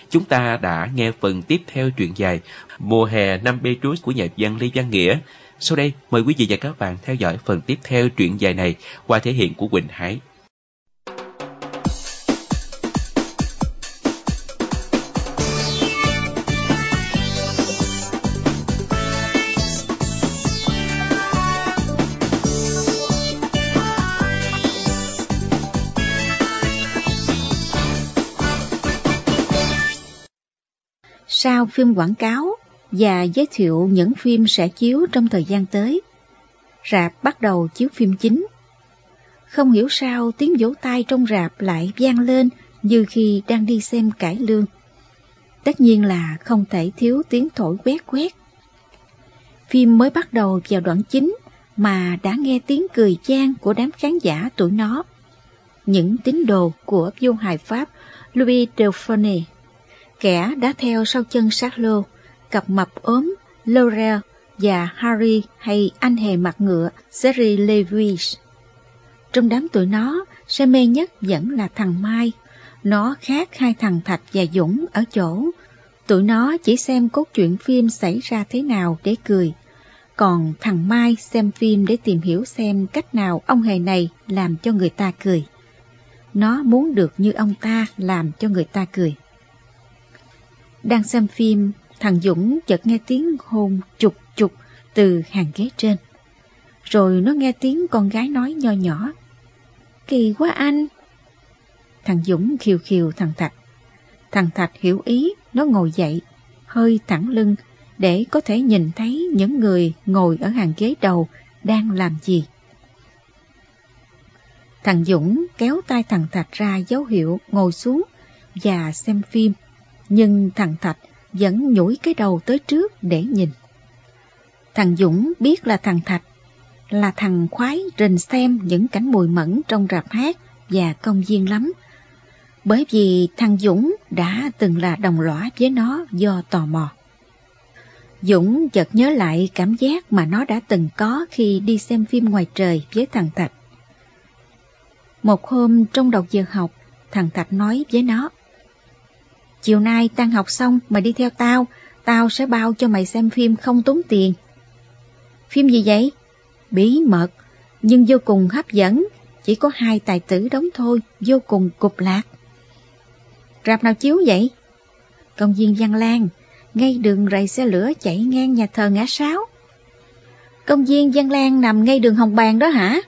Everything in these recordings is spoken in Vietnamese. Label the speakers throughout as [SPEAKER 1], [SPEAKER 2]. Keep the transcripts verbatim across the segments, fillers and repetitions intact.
[SPEAKER 1] Chúng ta đã nghe phần tiếp theo truyện dài Mùa hè năm Beirut của nhà văn Lê Văn Nghĩa. Sau đây, mời quý vị và các bạn theo dõi phần tiếp theo truyện dài này qua thể hiện của Quỳnh Hải.
[SPEAKER 2] Sau phim quảng cáo và giới thiệu những phim sẽ chiếu trong thời gian tới, rạp bắt đầu chiếu phim chính. Không hiểu sao tiếng vỗ tay trong rạp lại vang lên như khi đang đi xem cải lương. Tất nhiên là không thể thiếu tiếng thổi quét quét. Phim mới bắt đầu vào đoạn chính mà đã nghe tiếng cười chan của đám khán giả tuổi nó. Những tín đồ của vua hài Pháp Louis Dauphin, kẻ đã theo sau chân Charlot, cặp mập ốm Laurel và Harry hay anh hề mặt ngựa Jerry Lewis. Trong đám tụi nó, say mê nhất vẫn là thằng Mai. Nó khác hai thằng Thạch và Dũng ở chỗ tụi nó chỉ xem cốt truyện phim xảy ra thế nào để cười, còn thằng Mai xem phim để tìm hiểu xem cách nào ông hề này làm cho người ta cười. Nó muốn được như ông ta làm cho người ta cười. Đang xem phim, thằng Dũng chợt nghe tiếng hôn chục chục từ hàng ghế trên. Rồi nó nghe tiếng con gái nói nho nhỏ: "Kỳ quá anh." Thằng Dũng khiêu khiêu thằng Thạch. Thằng Thạch hiểu ý, nó ngồi dậy, hơi thẳng lưng để có thể nhìn thấy những người ngồi ở hàng ghế đầu đang làm gì. Thằng Dũng kéo tay thằng Thạch ra dấu hiệu ngồi xuống và xem phim, nhưng thằng Thạch vẫn nhủi cái đầu tới trước để nhìn. Thằng Dũng biết là thằng Thạch là thằng khoái rình xem những cảnh mùi mẫn trong rạp hát và công viên lắm, bởi vì thằng Dũng đã từng là đồng lõa với nó do tò mò. Dũng chợt nhớ lại cảm giác mà nó đã từng có khi đi xem phim ngoài trời với thằng Thạch. Một hôm trong đầu giờ học, thằng Thạch nói với nó: "Chiều nay tan học xong mày đi theo tao, tao sẽ bao cho mày xem phim không tốn tiền." "Phim gì vậy?" "Bí mật, nhưng vô cùng hấp dẫn, chỉ có hai tài tử đóng thôi, vô cùng cục lạc." "Rạp nào chiếu vậy?" "Công viên Văn Lang, ngay đường rầy xe lửa chạy ngang nhà thờ Ngã Sáu." "Công viên Văn Lang nằm ngay đường Hồng Bàng đó hả?"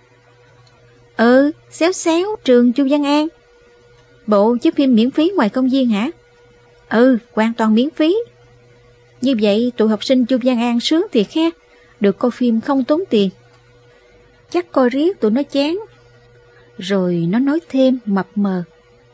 [SPEAKER 2] "Ừ, xéo xéo trường Chu Văn An." "Bộ chiếu phim miễn phí ngoài công viên hả?" "Ừ, hoàn toàn miễn phí." "Như vậy tụi học sinh Chu Văn An sướng thiệt ha, được coi phim không tốn tiền." "Chắc coi riết tụi nó chán." Rồi nó nói thêm mập mờ: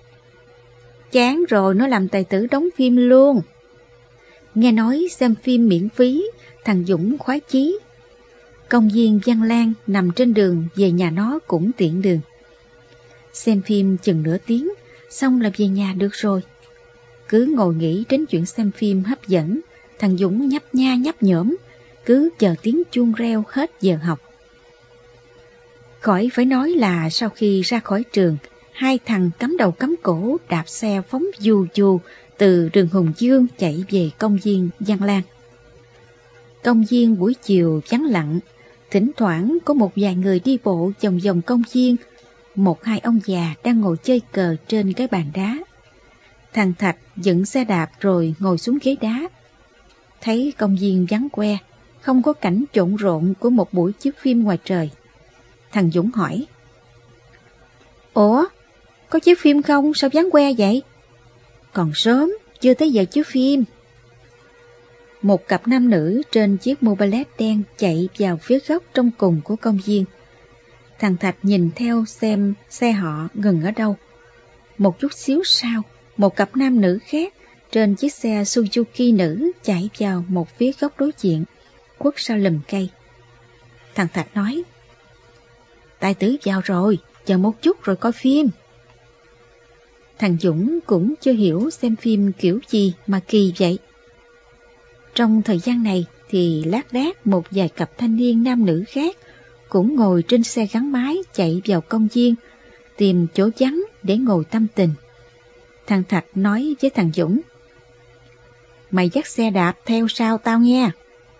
[SPEAKER 2] "Chán rồi nó làm tài tử đóng phim luôn." Nghe nói xem phim miễn phí, thằng Dũng khoái chí. Công viên Văn Lang nằm trên đường về nhà nó cũng tiện đường. Xem phim chừng nửa tiếng, xong là về nhà được rồi. Cứ ngồi nghĩ đến chuyện xem phim hấp dẫn, thằng Dũng nhấp nha nhấp nhổm, cứ chờ tiếng chuông reo hết giờ học. Khỏi phải nói là sau khi ra khỏi trường, hai thằng cắm đầu cắm cổ đạp xe phóng dù dù từ đường Hùng Dương chạy về công viên Văn Lang. Công viên buổi chiều vắng lặng, thỉnh thoảng có một vài người đi bộ vòng vòng công viên, một hai ông già đang ngồi chơi cờ trên cái bàn đá. Thằng Thạch dựng xe đạp rồi ngồi xuống ghế đá. Thấy công viên vắng que, không có cảnh trộn rộn của một buổi chiếu phim ngoài trời. Thằng Dũng hỏi: "Ủa, có chiếu phim không? Sao vắng que vậy?" "Còn sớm, chưa tới giờ chiếu phim." Một cặp nam nữ trên chiếc Mobilet đen chạy vào phía góc trong cùng của công viên. Thằng Thạch nhìn theo xem xe họ ngừng ở đâu. Một chút xíu sau, một cặp nam nữ khác trên chiếc xe Suzuki nữ chạy vào một phía góc đối diện, khuất sau lùm cây. Thằng Thạch nói: "Tài tử vào rồi, chờ một chút rồi coi phim." Thằng Dũng cũng chưa hiểu xem phim kiểu gì mà kỳ vậy. Trong thời gian này thì lác đác một vài cặp thanh niên nam nữ khác cũng ngồi trên xe gắn máy chạy vào công viên, tìm chỗ vắng để ngồi tâm tình. Thằng Thạch nói với thằng Dũng: mày dắt xe đạp theo sau tao nghe.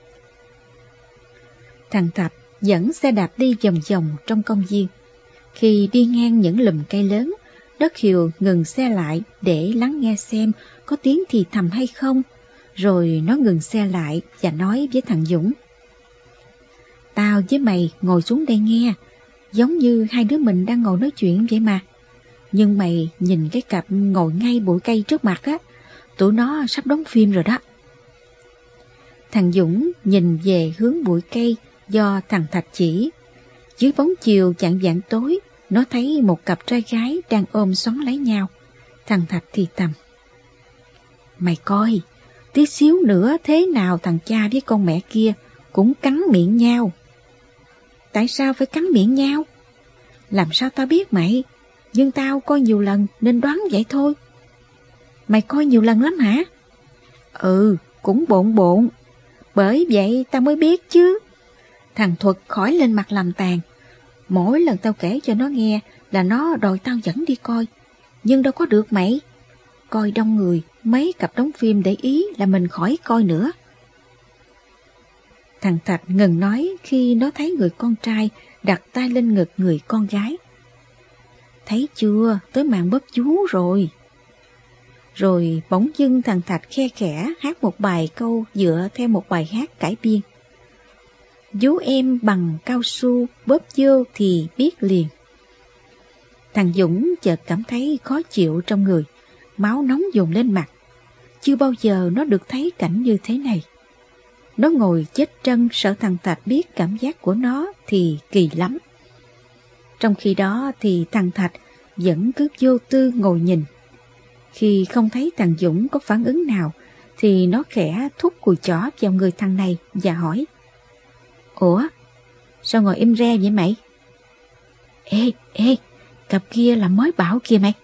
[SPEAKER 2] Thằng Thạch dẫn xe đạp đi vòng vòng trong công viên. Khi đi ngang những lùm cây lớn, Đất Hiều ngừng xe lại để lắng nghe xem có tiếng thì thầm hay không, rồi nó ngừng xe lại và nói với thằng Dũng: Tao với mày ngồi xuống đây nghe, giống như hai đứa mình đang ngồi nói chuyện vậy mà. Nhưng mày nhìn cái cặp ngồi ngay bụi cây trước mặt á, tụi nó sắp đóng phim rồi đó. Thằng Dũng nhìn về hướng bụi cây do thằng Thạch chỉ. Dưới bóng chiều chạng vạng tối, nó thấy một cặp trai gái đang ôm xoắn lấy nhau. Thằng Thạch thì thầm: Mày coi, tí xíu nữa thế nào thằng cha với con mẹ kia cũng cắn miệng nhau. Tại sao phải cắn miệng nhau? Làm sao tao biết mày? Nhưng tao coi nhiều lần nên đoán vậy thôi. Mày coi nhiều lần lắm hả? Ừ, cũng bộn bộn. Bởi vậy tao mới biết chứ. Thằng Thuật khỏi lên mặt làm tàn. Mỗi lần tao kể cho nó nghe là nó đòi tao dẫn đi coi. Nhưng đâu có được mày. Coi đông người, mấy cặp đóng phim để ý là mình khỏi coi nữa. Thằng Thạch ngừng nói khi nó thấy người con trai đặt tay lên ngực người con gái. Thấy chưa, tới màn bóp chú rồi. Rồi bỗng dưng thằng Thạch khe khẽ hát một bài câu dựa theo một bài hát cải biên. Vú em bằng cao su bóp vô thì biết liền. Thằng Dũng chợt cảm thấy khó chịu trong người, máu nóng dồn lên mặt. Chưa bao giờ nó được thấy cảnh như thế này. Nó ngồi chết trân sợ thằng Thạch biết cảm giác của nó thì kỳ lắm. Trong khi đó thì thằng Thạch vẫn cứ vô tư ngồi nhìn. Khi không thấy thằng Dũng có phản ứng nào thì nó khẽ thúc cùi chỏ vào người thằng này và hỏi: Ủa, sao ngồi im re vậy mày? Ê, ê, cặp kia là mới bảo kìa mày.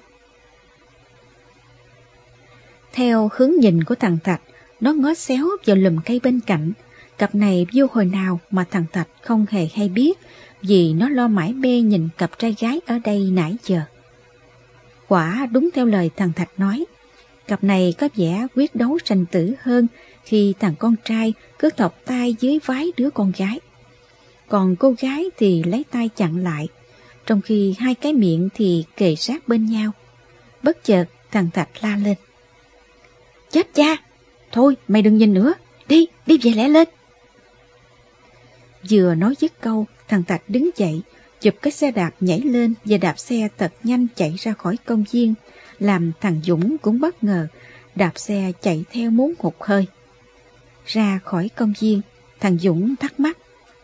[SPEAKER 2] Theo hướng nhìn của thằng Thạch, nó ngó xéo vào lùm cây bên cạnh. Cặp này vô hồi nào mà thằng Thạch không hề hay biết, vì nó lo mãi mê nhìn cặp trai gái ở đây nãy giờ. Quả đúng theo lời thằng Thạch nói, cặp này có vẻ quyết đấu sanh tử hơn khi thằng con trai cứ thọc tay dưới vái đứa con gái. Còn cô gái thì lấy tay chặn lại, trong khi hai cái miệng thì kề sát bên nhau. Bất chợt thằng Thạch la lên: Chết cha! Thôi mày đừng nhìn nữa, đi, đi về lẹ lên. Vừa nói dứt câu, thằng Thạch đứng dậy, chụp cái xe đạp nhảy lên và đạp xe thật nhanh chạy ra khỏi công viên, làm thằng Dũng cũng bất ngờ, đạp xe chạy theo muốn hụt hơi. Ra khỏi công viên, thằng Dũng thắc mắc: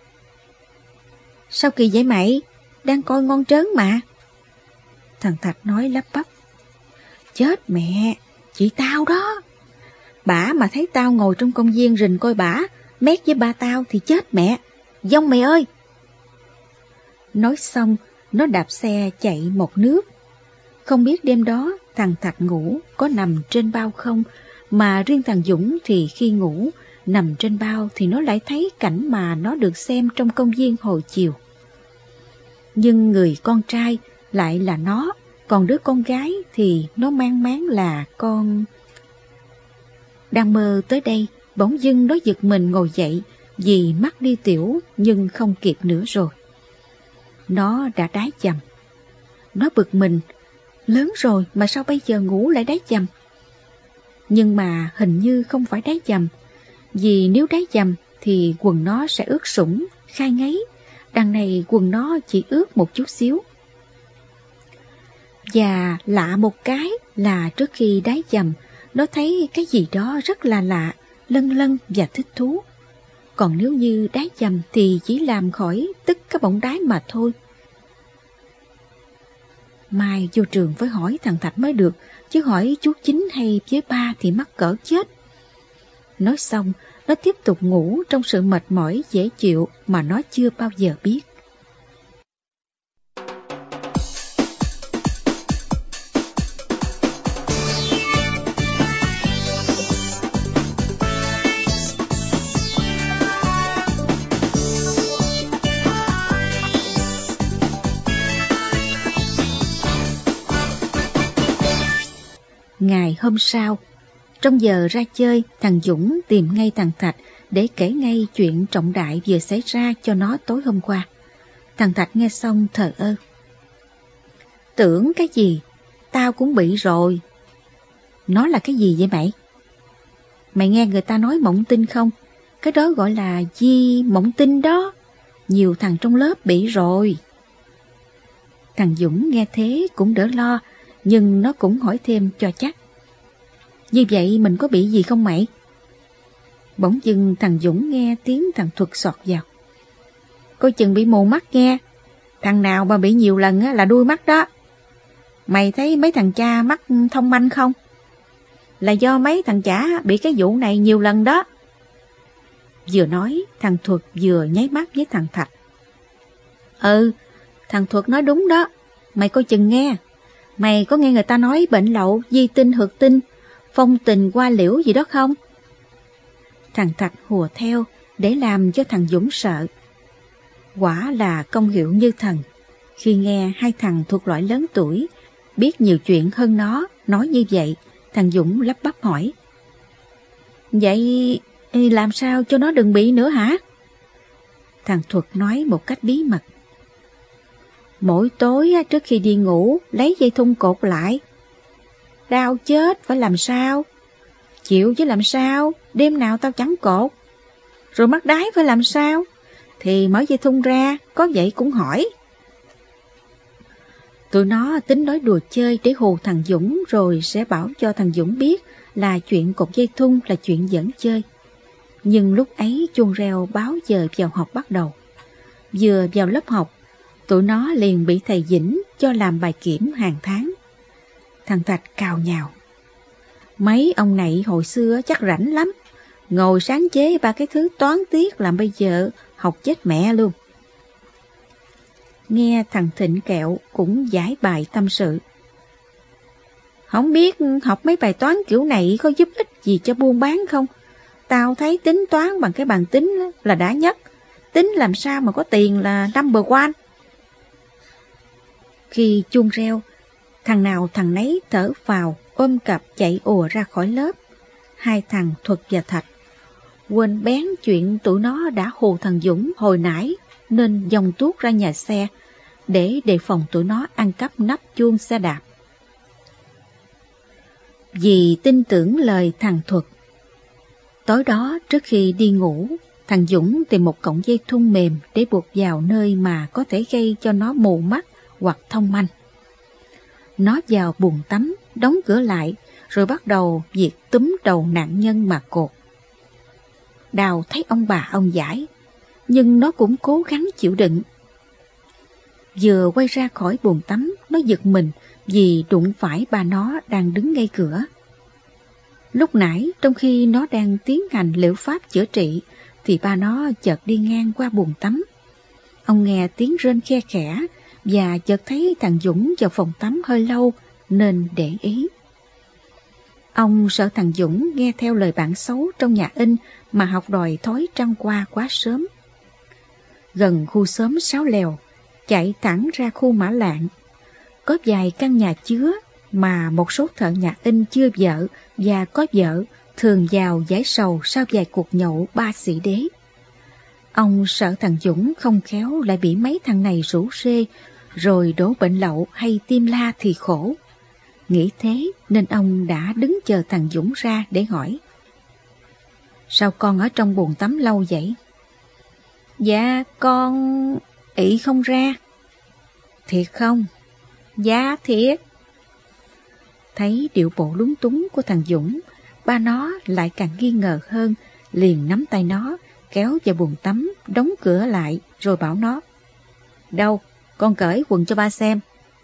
[SPEAKER 2] Sao kỳ vậy mày? Đang coi ngon trớn mà. Thằng Thạch nói lắp bắp: Chết mẹ, chị tao đó. Bả mà thấy tao ngồi trong công viên rình coi bả mét với ba tao thì chết mẹ. Vong mày ơi! Nói xong, nó đạp xe chạy một nước. Không biết đêm đó thằng Thạch ngủ có nằm trên bao không, mà riêng thằng Dũng thì khi ngủ, nằm trên bao thì nó lại thấy cảnh mà nó được xem trong công viên hồi chiều. Nhưng người con trai lại là nó, còn đứa con gái thì nó mang máng là con... Đang mơ tới đây, bỗng dưng nó giật mình ngồi dậy vì mắt đi tiểu nhưng không kịp nữa rồi. Nó đã đái chầm. Nó bực mình, lớn rồi mà sao bây giờ ngủ lại đái chầm? Nhưng mà hình như không phải đái chầm, vì nếu đái chầm thì quần nó sẽ ướt sũng, khai ngấy. Đằng này quần nó chỉ ướt một chút xíu. Và lạ một cái là trước khi đái chầm, nó thấy cái gì đó rất là lạ, lân lân và thích thú. Còn nếu như đái chầm thì chỉ làm khỏi tức cái bọng đái mà thôi. Mai vô trường phải hỏi thằng Thạch mới được, chứ hỏi chú Chính hay với ba thì mắc cỡ chết. Nói xong, nó tiếp tục ngủ trong sự mệt mỏi dễ chịu mà nó chưa bao giờ biết. Ngày hôm sau, Trong giờ ra chơi, thằng Dũng tìm ngay thằng Thạch để kể ngay chuyện trọng đại vừa xảy ra cho nó tối hôm qua. Thằng Thạch nghe xong thờ ơ. Tưởng cái gì? Tao cũng bị rồi. Nó là cái gì vậy mày? Mày nghe người ta nói mộng tinh không? Cái đó gọi là di mộng tinh đó. Nhiều thằng trong lớp bị rồi. Thằng Dũng nghe thế cũng đỡ lo, nhưng nó cũng hỏi thêm cho chắc. Như vậy mình có bị gì không mày? Bỗng dưng thằng Dũng nghe tiếng thằng Thuật xọt vào. Coi chừng bị mù mắt nghe. Thằng nào mà bị nhiều lần là đuôi mắt đó. Mày thấy mấy thằng cha mắt thông manh không? Là do mấy thằng chả bị cái vụ này nhiều lần đó. Vừa nói, thằng Thuật vừa nháy mắt với thằng Thạch. Ừ, thằng Thuật nói đúng đó. Mày coi chừng nghe. Mày có nghe người ta nói bệnh lậu, di tinh, hược tinh, phong tình, qua liễu gì đó không? Thằng Thạch hùa theo để làm cho thằng Dũng sợ. Quả là công hiệu như thần. Khi nghe hai thằng thuộc loại lớn tuổi, biết nhiều chuyện hơn nó, nói như vậy, thằng Dũng lắp bắp hỏi. Vậy làm sao cho nó đừng bị nữa hả? Thằng Thuật nói một cách bí mật. Mỗi tối trước khi đi ngủ, lấy dây thun cột lại. Đau chết, phải làm sao? Chịu chứ làm sao, đêm nào tao chẳng cột. Rồi mắc đái phải làm sao? Thì mở dây thun ra, có vậy cũng hỏi. Tụi nó tính nói đùa chơi để hù thằng Dũng rồi sẽ bảo cho thằng Dũng biết là chuyện cột dây thun là chuyện giỡn chơi. Nhưng lúc ấy chuông reo báo giờ vào học bắt đầu. Vừa vào lớp học, tụi nó liền bị thầy Vĩnh cho làm bài kiểm hàng tháng. Thằng Thạch cào nhào. Mấy ông này hồi xưa chắc rảnh lắm. Ngồi sáng chế ba cái thứ toán tiết làm bây giờ học chết mẹ luôn. Nghe thằng Thịnh Kẹo cũng giải bài tâm sự. Không biết học mấy bài toán kiểu này có giúp ích gì cho buôn bán không? Tao thấy tính toán bằng cái bàn tính là đã nhất. Tính làm sao mà có tiền là number one. Khi chuông reo, thằng nào thằng nấy thở vào, ôm cặp chạy ùa ra khỏi lớp. Hai thằng Thuật và Thạch quên bén chuyện tụi nó đã hù thằng Dũng hồi nãy, nên dòng tuốt ra nhà xe để đề phòng tụi nó ăn cắp nắp chuông xe đạp. Vì tin tưởng lời thằng Thuật, tối đó trước khi đi ngủ, thằng Dũng tìm một cọng dây thun mềm để buộc vào nơi mà có thể gây cho nó mù mắt hoặc thông manh. Nó vào bồn tắm, đóng cửa lại, rồi bắt đầu việc túm đầu nạn nhân mà cột. Đào thấy ông bà ông giải, nhưng nó cũng cố gắng chịu đựng. Vừa quay ra khỏi bồn tắm, nó giật mình vì đụng phải bà nó đang đứng ngay cửa. Lúc nãy, trong khi nó đang tiến hành liệu pháp chữa trị, thì ba nó chợt đi ngang qua bồn tắm. Ông nghe tiếng rên khe khẽ và chợt thấy thằng Dũng vào phòng tắm hơi lâu nên để ý. Ông sợ thằng Dũng nghe theo lời bạn xấu trong nhà in mà học đòi thói trăng qua quá sớm. Gần khu xóm Sáu Lèo, chạy thẳng ra khu Mã Lạng, có vài căn nhà chứa mà một số thợ nhà in chưa vợ và có vợ thường vào giải sầu sau vài cuộc nhậu ba sĩ đế. Ông sợ thằng Dũng không khéo lại bị mấy thằng này rủ rê, rồi đổ bệnh lậu hay tim la thì khổ. Nghĩ thế nên ông đã đứng chờ thằng Dũng ra để hỏi. Sao con ở trong bồn tắm lâu vậy? Dạ con ị không ra. Thiệt không? Dạ thiệt. Thấy điệu bộ lúng túng của thằng Dũng, ba nó lại càng nghi ngờ hơn, liền nắm tay nó, kéo vào bồn tắm, đóng cửa lại, rồi bảo nó. Đâu, con cởi quần cho ba xem.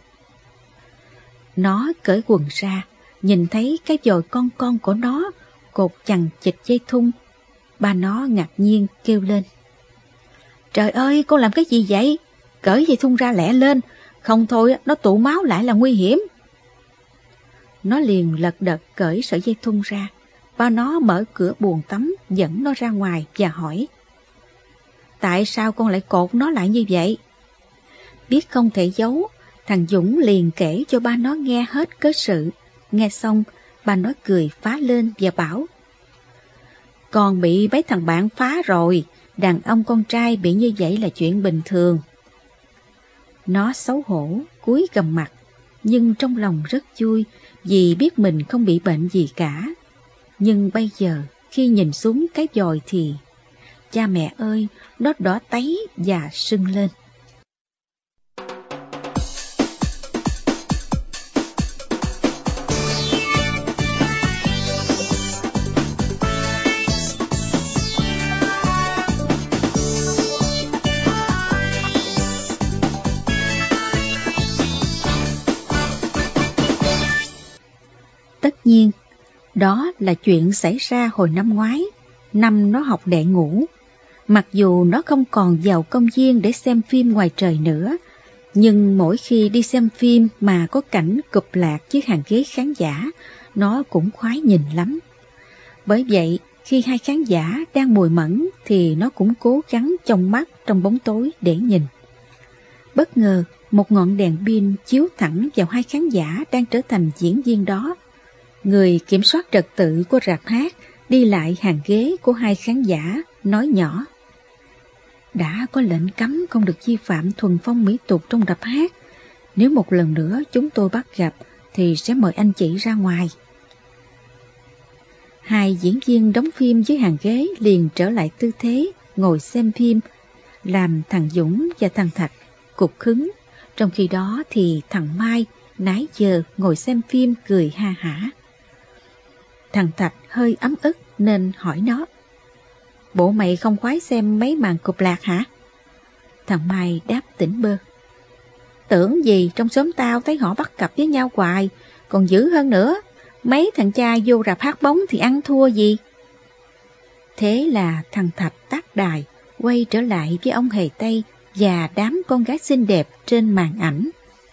[SPEAKER 2] Nó cởi quần ra, nhìn thấy cái dồi con con của nó cột chằng chịt dây thun. Ba nó ngạc nhiên kêu lên. Trời ơi, con làm cái gì vậy? Cởi dây thun ra lẹ lên, không thôi nó tụ máu lại là nguy hiểm. Nó liền lật đật cởi sợi dây thun ra. Ba nó mở cửa buồng tắm dẫn nó ra ngoài và hỏi. Tại sao con lại cột nó lại như vậy? Biết không thể giấu, thằng Dũng liền kể cho ba nó nghe hết cớ sự. Nghe xong, ba nói cười phá lên và bảo: Con bị mấy thằng bạn phá rồi, đàn ông con trai bị như vậy là chuyện bình thường. Nó xấu hổ, cúi gằm mặt, nhưng trong lòng rất vui vì biết mình không bị bệnh gì cả. Nhưng bây giờ, khi nhìn xuống cái vòi thì, cha mẹ ơi, nó đỏ tấy và sưng lên. Tất nhiên, đó là chuyện xảy ra hồi năm ngoái, năm nó học đệ ngũ. Mặc dù nó không còn vào công viên để xem phim ngoài trời nữa, nhưng mỗi khi đi xem phim mà có cảnh cụp lạc với hàng ghế khán giả, nó cũng khoái nhìn lắm. Bởi vậy, khi hai khán giả đang mùi mẫn thì nó cũng cố gắng chông mắt trong bóng tối để nhìn. Bất ngờ, một ngọn đèn pin chiếu thẳng vào hai khán giả đang trở thành diễn viên đó. Người kiểm soát trật tự của rạp hát đi lại hàng ghế của hai khán giả, nói nhỏ: Đã có lệnh cấm không được vi phạm thuần phong mỹ tục trong rạp hát. Nếu một lần nữa chúng tôi bắt gặp thì sẽ mời anh chị ra ngoài. Hai diễn viên đóng phim dưới hàng ghế liền trở lại tư thế ngồi xem phim, làm thằng Dũng và thằng Thạch cục khứng. Trong khi đó thì thằng Mai nãy giờ ngồi xem phim cười ha hả. Thằng Thạch hơi ấm ức nên hỏi nó: Bộ mày không khoái xem mấy màn cụp lạc hả? Thằng Mai đáp tỉnh bơ: Tưởng gì, trong xóm tao thấy họ bắt cặp với nhau hoài, còn dữ hơn nữa, mấy thằng cha vô rạp hát bóng thì ăn thua gì. Thế là thằng Thạch tắt đài, quay trở lại với ông Hề Tây và đám con gái xinh đẹp trên màn ảnh.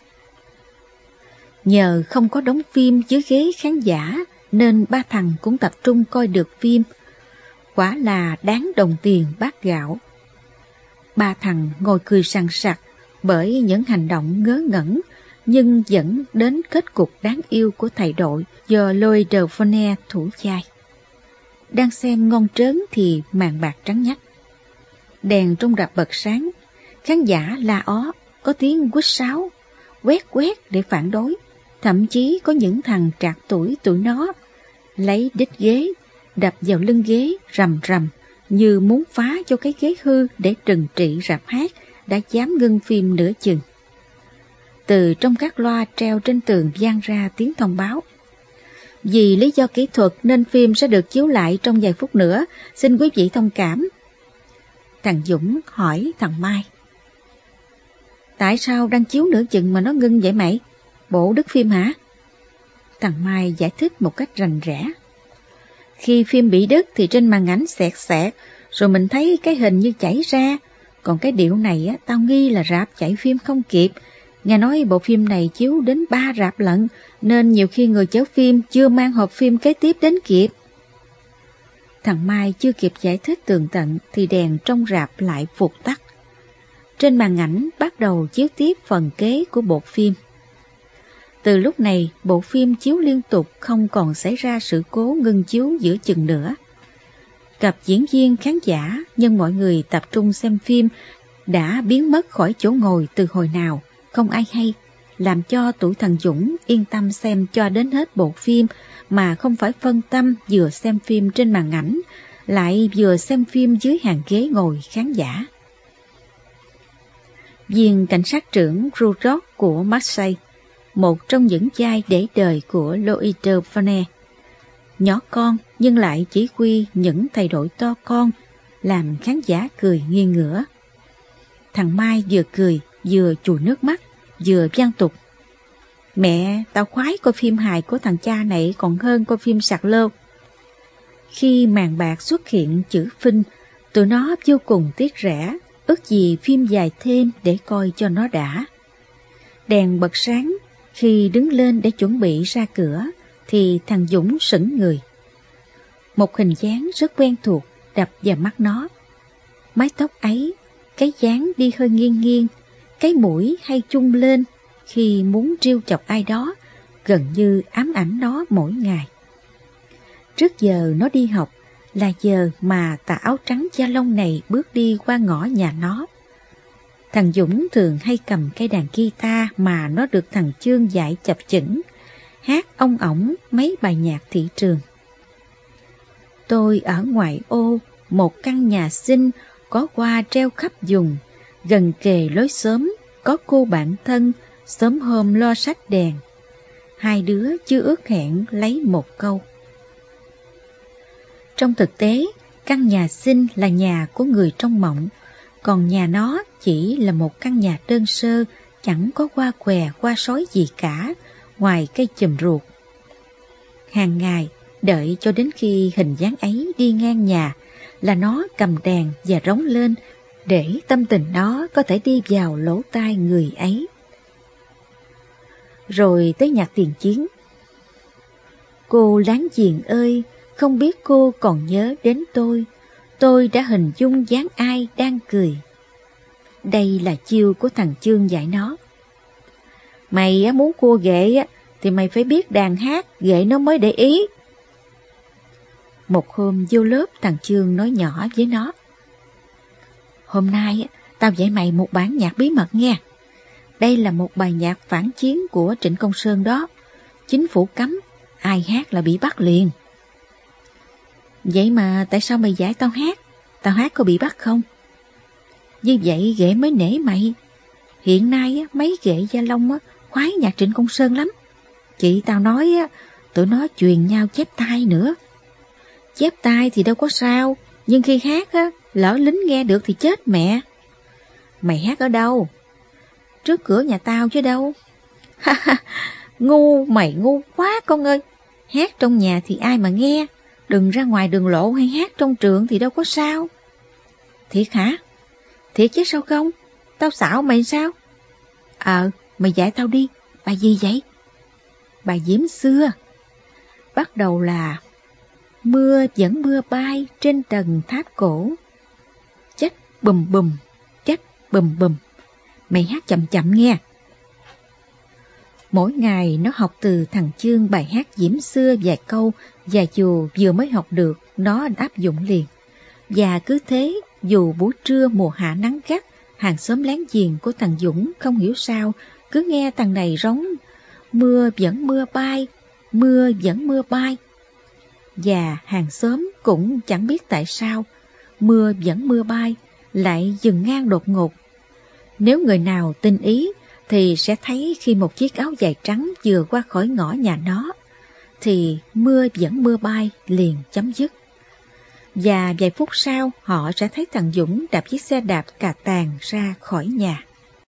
[SPEAKER 2] Nhờ không có đóng phim dưới ghế khán giả nên ba thằng cũng tập trung coi được phim. Quả là đáng đồng tiền bát gạo. Ba thằng ngồi cười sằng sặc bởi những hành động ngớ ngẩn nhưng dẫn đến kết cục đáng yêu của thầy đội do Louis de Funès thủ vai. Đang xem ngon trớn thì màn bạc trắng nhách. Đèn trong rạp bật sáng, khán giả la ó, có tiếng quýt sáo, quét quét để phản đối. Thậm chí có những thằng trạc tuổi tụi nó lấy đít ghế, đập vào lưng ghế rầm rầm như muốn phá cho cái ghế hư để trừng trị rạp hát đã dám ngưng phim nửa chừng. Từ trong các loa treo trên tường vang ra tiếng thông báo: Vì lý do kỹ thuật nên phim sẽ được chiếu lại trong vài phút nữa, xin quý vị thông cảm. Thằng Dũng hỏi thằng Mai: Tại sao đang chiếu nửa chừng mà nó ngưng vậy mày? Bộ đứt phim hả? Thằng Mai giải thích một cách rành rẽ: Khi phim bị đứt thì trên màn ảnh xẹt xẹt, rồi mình thấy cái hình như chảy ra. Còn cái điệu này á, tao nghi là rạp chạy phim không kịp. Nghe nói bộ phim này chiếu đến ba rạp lận, nên nhiều khi người chở phim chưa mang hộp phim kế tiếp đến kịp. Thằng Mai chưa kịp giải thích tường tận thì đèn trong rạp lại vụt tắt. Trên màn ảnh bắt đầu chiếu tiếp phần kế của bộ phim. Từ lúc này, bộ phim chiếu liên tục, không còn xảy ra sự cố ngưng chiếu giữa chừng nữa. Cặp diễn viên khán giả nhưng mọi người tập trung xem phim đã biến mất khỏi chỗ ngồi từ hồi nào, không ai hay, làm cho tụi thằng Dũng yên tâm xem cho đến hết bộ phim mà không phải phân tâm vừa xem phim trên màn ảnh, lại vừa xem phim dưới hàng ghế ngồi khán giả. Viên cảnh sát trưởng Rudolph của Marseille, một trong những vai để đời của Louis de Funès, nhỏ con nhưng lại chỉ huy những thay đổi to con, làm khán giả cười nghiêng ngửa. Thằng Mai vừa cười vừa chùi nước mắt, vừa vang tục: Mẹ, tao khoái coi phim hài của thằng cha này còn hơn coi phim sạc lơ. Khi màn bạc xuất hiện chữ phinh, tụi nó vô cùng tiếc rẻ, ước gì phim dài thêm để coi cho nó đã. Đèn bật sáng, khi đứng lên để chuẩn bị ra cửa thì thằng Dũng sững người. Một hình dáng rất quen thuộc đập vào mắt nó. Mái tóc ấy, cái dáng đi hơi nghiêng nghiêng, cái mũi hay chung lên khi muốn trêu chọc ai đó, gần như ám ảnh nó mỗi ngày. Trước giờ nó đi học là giờ mà tà áo trắng da lông này bước đi qua ngõ nhà nó. Thằng Dũng thường hay cầm cây đàn guitar mà nó được thằng Chương dạy chập chững, hát ong ổng mấy bài nhạc thị trường. Tôi ở ngoại ô, một căn nhà xinh, có hoa treo khắp vùng, gần kề lối xóm, có cô bạn thân, sớm hôm lo xách đèn. Hai đứa chưa ước hẹn lấy một câu. Trong thực tế, căn nhà xinh là nhà của người trong mộng, còn nhà nó chỉ là một căn nhà đơn sơ, chẳng có hoa què hoa sói gì cả, ngoài cây chùm ruột. Hàng ngày, đợi cho đến khi hình dáng ấy đi ngang nhà, là nó cầm đàn và rống lên, để tâm tình đó có thể đi vào lỗ tai người ấy. Rồi tới nhạc tiền chiến. Cô láng giềng ơi, không biết cô còn nhớ đến tôi, tôi đã hình dung dáng ai đang cười. Đây là chiêu của thằng Chương dạy nó. Mày muốn cua ghệ thì mày phải biết đàn hát, ghệ nó mới để ý. Một hôm vô lớp, thằng Chương nói nhỏ với nó. Hôm nay tao dạy mày một bản nhạc bí mật nghe. Đây là một bài nhạc phản chiến của Trịnh Công Sơn đó. Chính phủ cấm, ai hát là bị bắt liền. Vậy mà tại sao mày dạy tao hát? Tao hát có bị bắt không? Như vậy ghệ mới nể mày. Hiện nay mấy ghệ da lông khoái nhạc Trịnh Công Sơn lắm. Chị tao nói tụi nó truyền nhau chép tai nữa. Chép tai thì đâu có sao, nhưng khi hát á, lỡ lính nghe được thì chết mẹ. Mày hát ở đâu? Trước cửa nhà tao chứ đâu. Ha ha, ngu, mày ngu quá con ơi. Hát trong nhà thì ai mà nghe, đừng ra ngoài đường lộ hay hát trong trường thì đâu có sao. Thiệt hả? Thiệt chứ sao không? Tao xạo mày sao? Ờ, mày dạy tao đi, bài gì vậy? Bài Diễm Xưa. Bắt đầu là mưa vẫn mưa bay trên tầng tháp cổ. Chách bùm bùm, chách bùm bùm. Mày hát chậm chậm nghe. Mỗi ngày nó học từ thằng Chương bài hát Diễm Xưa vài câu, và dù vừa mới học được, nó áp dụng liền. Và cứ thế, dù buổi trưa mùa hạ nắng gắt, hàng xóm láng giềng của thằng Dũng không hiểu sao, cứ nghe thằng này rống mưa vẫn mưa bay, mưa vẫn mưa bay. Và hàng xóm cũng chẳng biết tại sao mưa vẫn mưa bay lại dừng ngang đột ngột. Nếu người nào tinh ý thì sẽ thấy khi một chiếc áo dài trắng vừa qua khỏi ngõ nhà nó, thì mưa vẫn mưa bay liền chấm dứt. Và vài phút sau họ sẽ thấy thằng Dũng đạp chiếc xe đạp cà tàng ra khỏi nhà.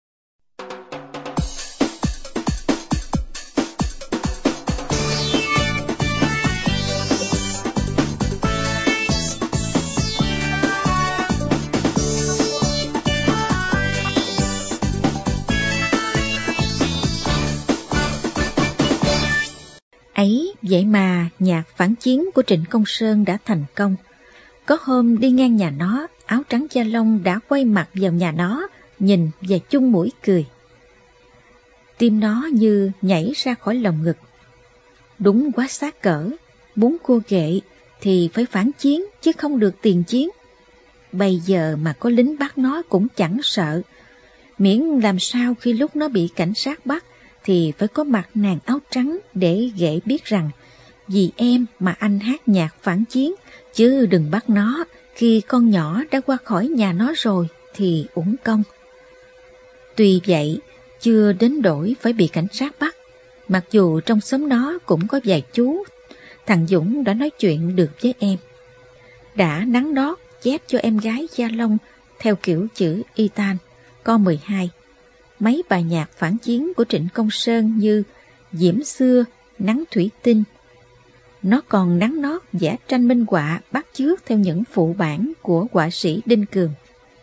[SPEAKER 2] Ấy vậy mà nhạc phản chiến của Trịnh Công Sơn đã thành công. Có hôm đi ngang nhà nó, áo trắng da lông đã quay mặt vào nhà nó, nhìn và chung mũi cười. Tim nó như nhảy ra khỏi lồng ngực. Đúng quá sát cỡ, muốn cua ghệ thì phải phản chiến chứ không được tiền chiến. Bây giờ mà có lính bắt nó cũng chẳng sợ, miễn làm sao khi lúc nó bị cảnh sát bắt thì phải có mặt nàng áo trắng để ghệ biết rằng vì em mà anh hát nhạc phản chiến, chứ đừng bắt nó khi con nhỏ đã qua khỏi nhà nó rồi thì uổng công. Tuy vậy, chưa đến đổi phải bị cảnh sát bắt, mặc dù trong xóm nó cũng có vài chú, thằng Dũng đã nói chuyện được với em. Đã nắn nót chép cho em gái da lông theo kiểu chữ Itan, co mười hai. Mấy bài nhạc phản chiến của Trịnh Công Sơn như Diễm Xưa, Nắng Thủy Tinh. Nó còn nắn nót vẽ tranh minh họa bắt chước theo những phụ bản của họa sĩ Đinh Cường.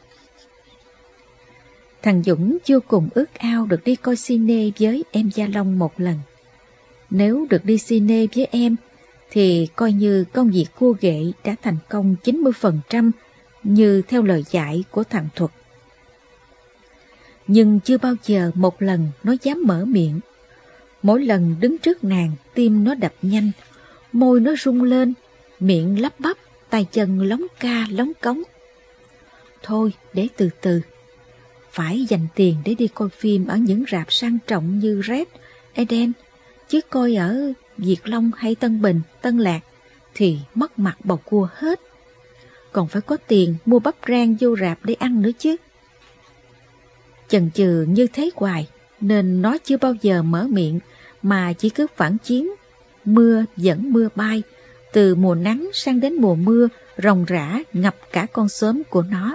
[SPEAKER 2] Thằng Dũng vô cùng ước ao được đi coi cine với em Gia Long một lần. Nếu được đi cine với em, thì coi như công việc cua ghệ đã thành công chín mươi phần trăm như theo lời dạy của thằng Thuật. Nhưng chưa bao giờ một lần nó dám mở miệng. Mỗi lần đứng trước nàng, tim nó đập nhanh, môi nó rung lên, miệng lắp bắp, tay chân lóng ca lóng cống. Thôi, để từ từ. Phải dành tiền để đi coi phim ở những rạp sang trọng như Red, Eden, chứ coi ở Việt Long hay Tân Bình, Tân Lạc thì mất mặt bầu cua hết. Còn phải có tiền mua bắp rang vô rạp để ăn nữa chứ. Chần chừ như thế hoài, nên nó chưa bao giờ mở miệng mà chỉ cứ phản chiến. Mưa dẫn mưa bay, từ mùa nắng sang đến mùa mưa, ròng rã ngập cả con xóm của nó.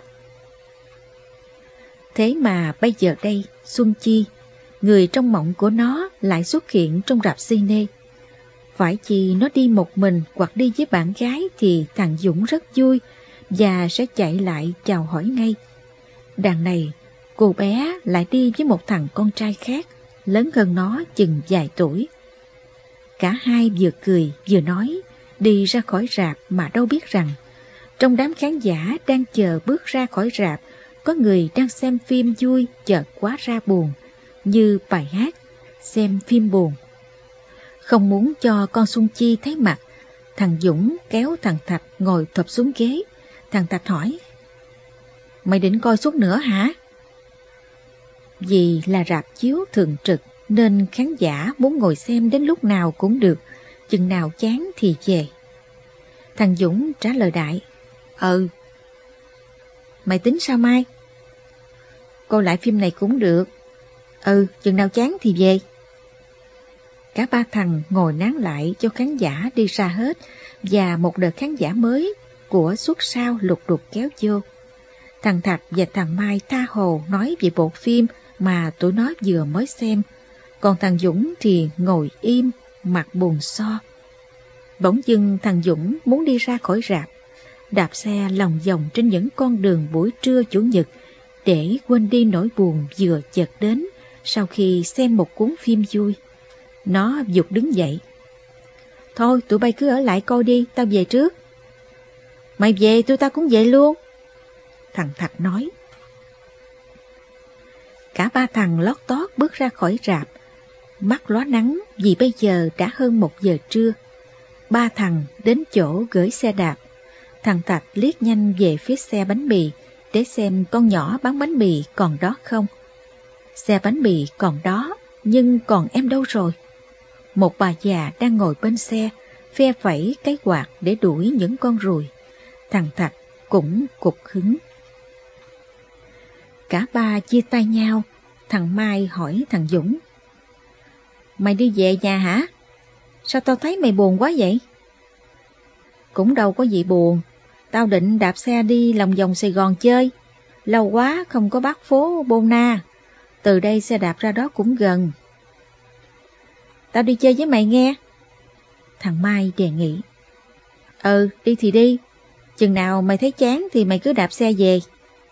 [SPEAKER 2] Thế mà bây giờ đây, Xuân Chi, người trong mộng của nó lại xuất hiện trong rạp cine. Phải chi nó đi một mình hoặc đi với bạn gái thì thằng Dũng rất vui và sẽ chạy lại chào hỏi ngay. Đằng này, cô bé lại đi với một thằng con trai khác, lớn hơn nó chừng vài tuổi. Cả hai vừa cười vừa nói, đi ra khỏi rạp mà đâu biết rằng, trong đám khán giả đang chờ bước ra khỏi rạp, có người đang xem phim vui chợt quá ra buồn, như bài hát Xem phim buồn. Không muốn cho con Xuân Chi thấy mặt, thằng Dũng kéo thằng Thạch ngồi thụp xuống ghế. Thằng Thạch hỏi, mày định coi suốt nữa hả? Vì là rạp chiếu thường trực nên khán giả muốn ngồi xem đến lúc nào cũng được, chừng nào chán thì về. Thằng Dũng trả lời đại, Ừ. Mày tính sao mai? Coi lại phim này cũng được. Ừ, chừng nào chán thì về. Cả ba thằng ngồi nán lại cho khán giả đi xa hết, và một đợt khán giả mới của suất sau lục đục kéo vô. Thằng Thạch và thằng Mai tha hồ nói về bộ phim mà tụi nó vừa mới xem, còn thằng Dũng thì ngồi im, mặt buồn so. Bỗng dưng thằng Dũng muốn đi ra khỏi rạp, đạp xe lòng vòng trên những con đường buổi trưa chủ nhật để quên đi nỗi buồn vừa chợt đến sau khi xem một cuốn phim vui. Nó giục đứng dậy. Thôi tụi bay cứ ở lại coi đi, tao về trước. Mày về tụi tao cũng về luôn, thằng Thạch nói. Cả ba thằng lót tót bước ra khỏi rạp, mắt lóa nắng vì bây giờ đã hơn một giờ trưa. Ba thằng đến chỗ gửi xe đạp. Thằng Thạch liếc nhanh về phía xe bánh mì để xem con nhỏ bán bánh mì còn đó không. Xe bánh mì còn đó, nhưng còn em đâu rồi? Một bà già đang ngồi bên xe, phe phẩy cái quạt để đuổi những con ruồi. Thằng Thạch cũng cục hứng. Cả ba chia tay nhau. Thằng Mai hỏi thằng Dũng, mày đi về nhà hả? Sao tao thấy mày buồn quá vậy? Cũng đâu có gì buồn. Tao định đạp xe đi lòng vòng Sài Gòn chơi. Lâu quá không có bắt phố Bô Na. Từ đây xe đạp ra đó cũng gần. Tao đi chơi với mày nghe. Thằng Mai đề nghị. Ừ, đi thì đi. Chừng nào mày thấy chán thì mày cứ đạp xe về.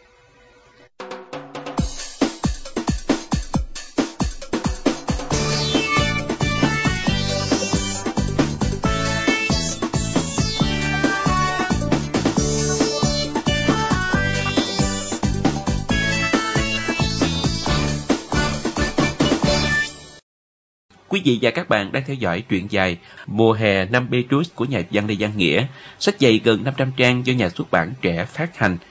[SPEAKER 1] Quý vị và các bạn đang theo dõi truyện dài Mùa hè năm Petrus của nhà văn Lê Văn Nghĩa, sách dày gần năm trăm trang do nhà xuất bản Trẻ phát hành.